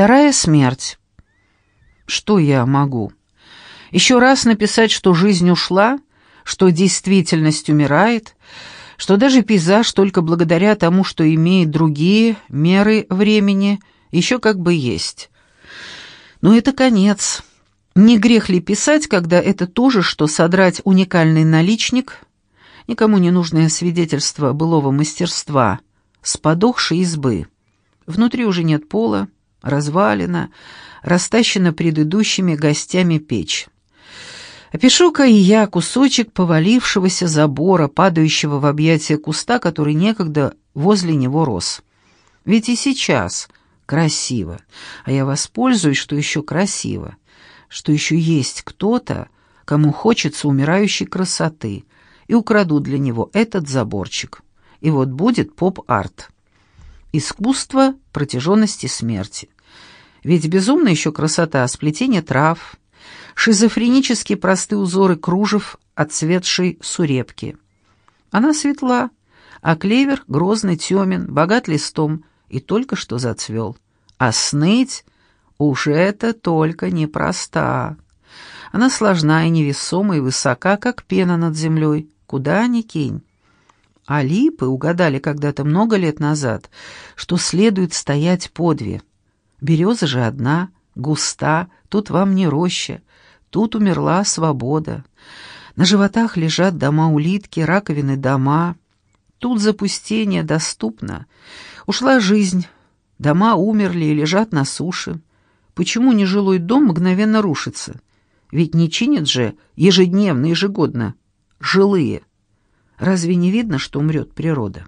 Вторая смерть. Что я могу? Еще раз написать, что жизнь ушла, что действительность умирает, что даже пейзаж только благодаря тому, что имеет другие меры времени, еще как бы есть. Но это конец. Не грех ли писать, когда это то же, что содрать уникальный наличник, никому не нужное свидетельство былого мастерства, с подохшей избы? Внутри уже нет пола, развалина, растащена предыдущими гостями печь. Опишу-ка и я кусочек повалившегося забора, падающего в объятия куста, который некогда возле него рос. Ведь и сейчас красиво, а я воспользуюсь, что еще красиво, что еще есть кто-то, кому хочется умирающей красоты, и украду для него этот заборчик. И вот будет поп-арт. Искусство протяженности смерти. Ведь безумно еще красота сплетения трав, шизофренически простые узоры кружев отцветшей сурепки. Она светла, а клевер грозный, темен, богат листом и только что зацвел. А сныть уж это только непроста. Она сложна и невесома и высока, как пена над землей, куда ни кинь. А липы угадали когда-то много лет назад, что следует стоять по две. Береза же одна, густа, тут вам не роща, тут умерла свобода. На животах лежат дома-улитки, раковины дома. Тут запустение доступно. Ушла жизнь, дома умерли и лежат на суше. Почему нежилой дом мгновенно рушится? Ведь не чинят же ежедневно, ежегодно жилые. Разве не видно, что умрет природа?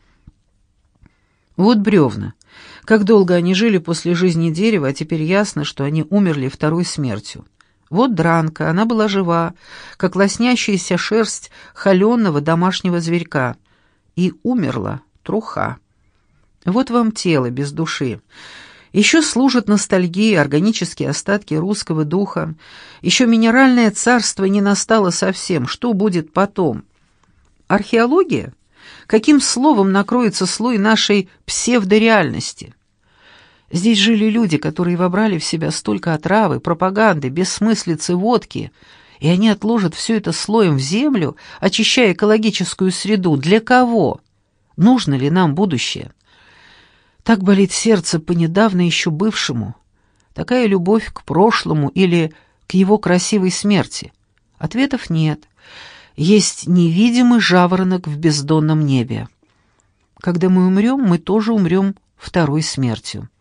Вот бревна. Как долго они жили после жизни дерева, а теперь ясно, что они умерли второй смертью. Вот дранка, она была жива, как лоснящаяся шерсть холеного домашнего зверька. И умерла труха. Вот вам тело без души. Еще служат ностальгии, органические остатки русского духа. Еще минеральное царство не настало совсем. Что будет потом? Археология? Каким словом накроется слой нашей псевдореальности? Здесь жили люди, которые вобрали в себя столько отравы, пропаганды, бессмыслицы, водки, и они отложат все это слоем в землю, очищая экологическую среду. Для кого? Нужно ли нам будущее? Так болит сердце по недавно еще бывшему. Такая любовь к прошлому или к его красивой смерти? Ответов нет. Есть невидимый жаворонок в бездонном небе. Когда мы умрем, мы тоже умрем второй смертью.